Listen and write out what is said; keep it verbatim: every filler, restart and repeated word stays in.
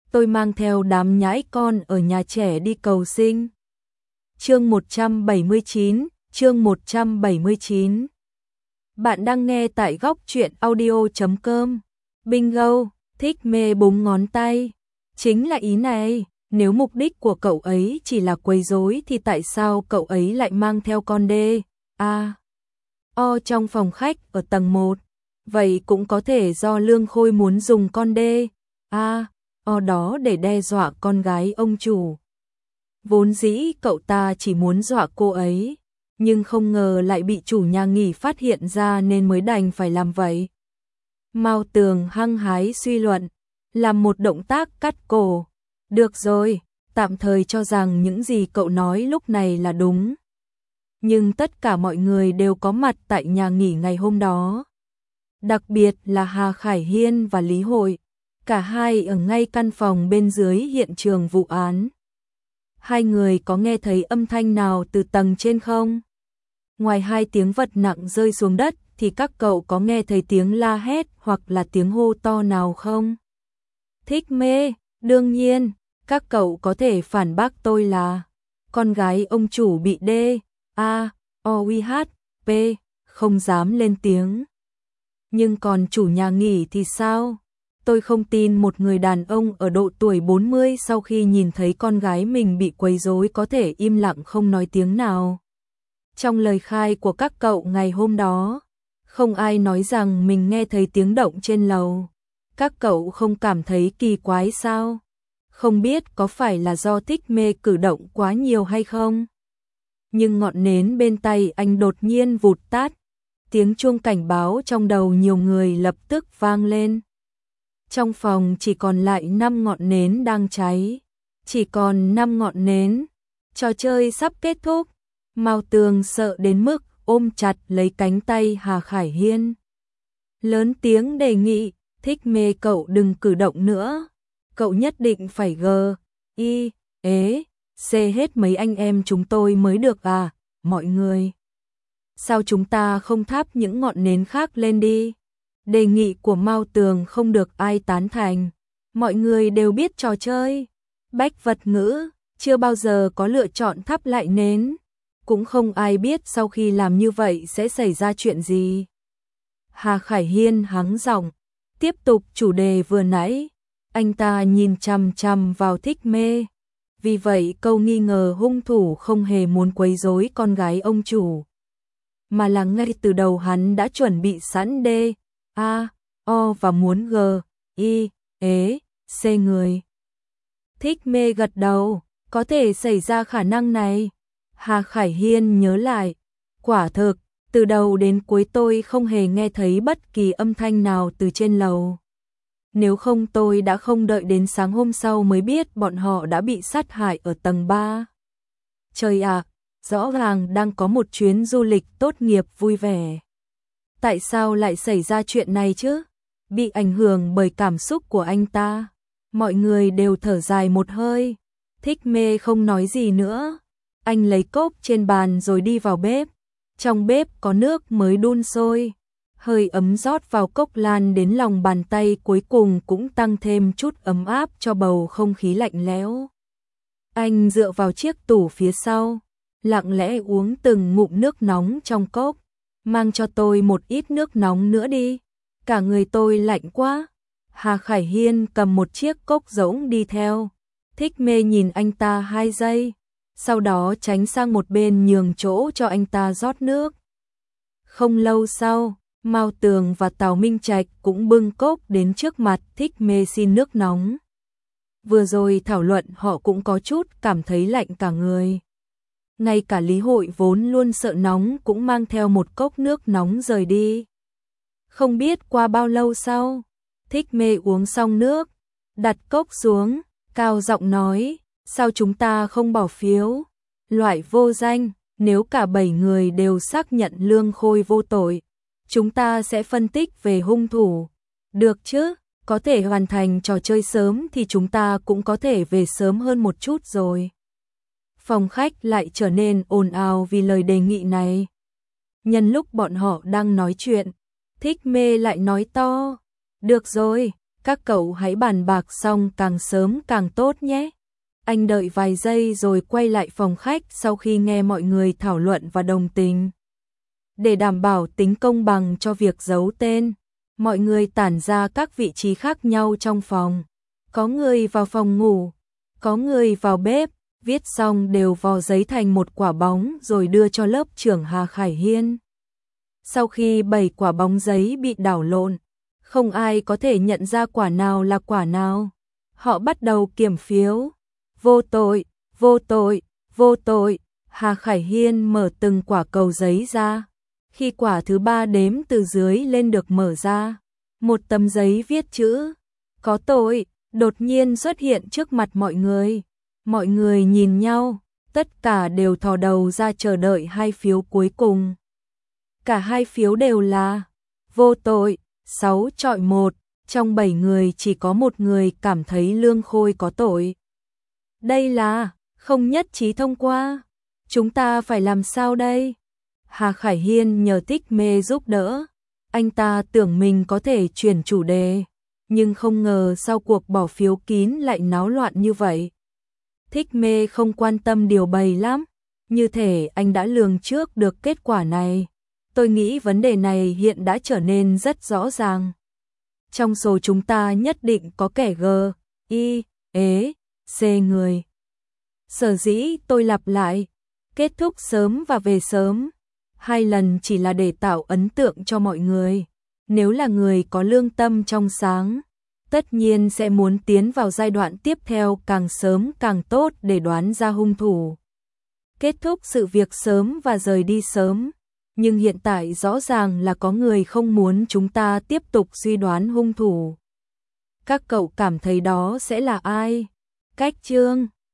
tôi mang theo đám nhãi con ở nhà trẻ đi cầu sinh. Chương một trăm bảy mươi chín, chương một trăm bảy mươi chín. Bạn đang nghe tại góc truyện audio chấm com. Bingo, thích mê búng ngón tay. Chính là ý này, nếu mục đích của cậu ấy chỉ là quấy rối thì tại sao cậu ấy lại mang theo con đê, a, o trong phòng khách ở tầng một? Vậy cũng có thể do Lương Khôi muốn dùng con đê, a, o đó để đe dọa con gái ông chủ. Vốn dĩ cậu ta chỉ muốn dọa cô ấy, nhưng không ngờ lại bị chủ nhà nghỉ phát hiện ra nên mới đành phải làm vậy. Mao Tường hăng hái suy luận, làm một động tác cắt cổ. Được rồi, tạm thời cho rằng những gì cậu nói lúc này là đúng. Nhưng tất cả mọi người đều có mặt tại nhà nghỉ ngày hôm đó. Đặc biệt là Hà Khải Hiên và Lý Hội, cả hai ở ngay căn phòng bên dưới hiện trường vụ án. Hai người có nghe thấy âm thanh nào từ tầng trên không? Ngoài hai tiếng vật nặng rơi xuống đất thì các cậu có nghe thấy tiếng la hét hoặc là tiếng hô to nào không? Thích mê, đương nhiên, các cậu có thể phản bác tôi là con gái ông chủ bị D, A, O, U, H, P, không dám lên tiếng. Nhưng còn chủ nhà nghỉ thì sao? Tôi không tin một người đàn ông ở độ tuổi bốn mươi sau khi nhìn thấy con gái mình bị quấy rối có thể im lặng không nói tiếng nào. Trong lời khai của các cậu ngày hôm đó, không ai nói rằng mình nghe thấy tiếng động trên lầu. Các cậu không cảm thấy kỳ quái sao? Không biết có phải là do thích mê cử động quá nhiều hay không? Nhưng ngọn nến bên tay anh đột nhiên vụt tắt. Tiếng chuông cảnh báo trong đầu nhiều người lập tức vang lên. Trong phòng chỉ còn lại năm ngọn nến đang cháy. Chỉ còn năm ngọn nến. Trò chơi sắp kết thúc. Mao Tường sợ đến mức ôm chặt lấy cánh tay Hà Khải Hiên. Lớn tiếng đề nghị, thích mê cậu đừng cử động nữa. Cậu nhất định phải gờ, y, ế, xê hết mấy anh em chúng tôi mới được à, mọi người. Sao chúng ta không thắp những ngọn nến khác lên đi? Đề nghị của Mao Tường không được ai tán thành. Mọi người đều biết trò chơi. Bách vật ngữ, chưa bao giờ có lựa chọn thắp lại nến. Cũng không ai biết sau khi làm như vậy sẽ xảy ra chuyện gì. Hà Khải Hiên hắng giọng, tiếp tục chủ đề vừa nãy. Anh ta nhìn chằm chằm vào thích mê. Vì vậy câu nghi ngờ hung thủ không hề muốn quấy rối con gái ông chủ. Mà là ngay từ đầu hắn đã chuẩn bị sẵn D, A, O và muốn G, I, ế, C người. Thích mê gật đầu, có thể xảy ra khả năng này. Hà Khải Hiên nhớ lại, quả thực, từ đầu đến cuối tôi không hề nghe thấy bất kỳ âm thanh nào từ trên lầu. Nếu không tôi đã không đợi đến sáng hôm sau mới biết bọn họ đã bị sát hại ở tầng ba. Trời ạ, rõ ràng đang có một chuyến du lịch tốt nghiệp vui vẻ. Tại sao lại xảy ra chuyện này chứ? Bị ảnh hưởng bởi cảm xúc của anh ta. Mọi người đều thở dài một hơi. Thích mê không nói gì nữa. Anh lấy cốc trên bàn rồi đi vào bếp. Trong bếp có nước mới đun sôi. Hơi ấm rót vào cốc lan đến lòng bàn tay cuối cùng cũng tăng thêm chút ấm áp cho bầu không khí lạnh lẽo. Anh dựa vào chiếc tủ phía sau, lặng lẽ uống từng ngụm nước nóng trong cốc. Mang cho tôi một ít nước nóng nữa đi. Cả người tôi lạnh quá. Hà Khải Hiên cầm một chiếc cốc rỗng đi theo. Thích mê nhìn anh ta hai giây. Sau đó tránh sang một bên nhường chỗ cho anh ta rót nước. Không lâu sau, Mao Tường và Tào Minh Trạch cũng bưng cốc đến trước mặt thích mê xin nước nóng. Vừa rồi thảo luận họ cũng có chút cảm thấy lạnh cả người. Ngay cả Lý Hội vốn luôn sợ nóng cũng mang theo một cốc nước nóng rời đi. Không biết qua bao lâu sau, thích mê uống xong nước, đặt cốc xuống, cao giọng nói, sao chúng ta không bỏ phiếu? Loại vô danh, nếu cả bảy người đều xác nhận Lương Khôi vô tội, chúng ta sẽ phân tích về hung thủ. Được chứ, có thể hoàn thành trò chơi sớm thì chúng ta cũng có thể về sớm hơn một chút rồi. Phòng khách lại trở nên ồn ào vì lời đề nghị này. Nhân lúc bọn họ đang nói chuyện, thích mê lại nói to. Được rồi, Các cậu hãy bàn bạc xong càng sớm càng tốt nhé. Anh đợi vài giây rồi quay lại phòng khách sau khi nghe mọi người thảo luận và đồng tình. Để đảm bảo tính công bằng cho việc giấu tên, mọi người tản ra các vị trí khác nhau trong phòng. Có người vào phòng ngủ, có người vào bếp, viết xong đều vò giấy thành một quả bóng rồi đưa cho lớp trưởng Hà Khải Hiên. Sau khi bảy quả bóng giấy bị đảo lộn, không ai có thể nhận ra quả nào là quả nào. Họ bắt đầu kiểm phiếu. Vô tội, vô tội, vô tội. Hà Khải Hiên mở từng quả cầu giấy ra. Khi quả thứ ba đếm từ dưới lên được mở ra, một tấm giấy viết chữ có tội đột nhiên xuất hiện trước mặt mọi người. Mọi người nhìn nhau, tất cả đều thò đầu ra chờ đợi hai phiếu cuối cùng. Cả hai phiếu đều là vô tội, sáu chọi một, trong bảy người chỉ có một người cảm thấy Lương Khôi có tội. Đây là không nhất trí thông qua. Chúng ta phải làm sao đây? Hà Khải Hiên nhờ Thích Mê giúp đỡ. Anh ta tưởng mình có thể chuyển chủ đề, nhưng không ngờ sau cuộc bỏ phiếu kín lại náo loạn như vậy. Thích Mê không quan tâm điều bày lắm, như thể anh đã lường trước được kết quả này. Tôi nghĩ vấn đề này hiện đã trở nên rất rõ ràng. Trong số chúng ta nhất định có kẻ G, I, ế, C người. Sở dĩ tôi lặp lại, kết thúc sớm và về sớm, hai lần chỉ là để tạo ấn tượng cho mọi người. Nếu là người có lương tâm trong sáng, tất nhiên sẽ muốn tiến vào giai đoạn tiếp theo càng sớm càng tốt để đoán ra hung thủ. Kết thúc sự việc sớm và rời đi sớm. Nhưng hiện tại rõ ràng là có người không muốn chúng ta tiếp tục suy đoán hung thủ. Các cậu cảm thấy đó sẽ là ai? Cách Trương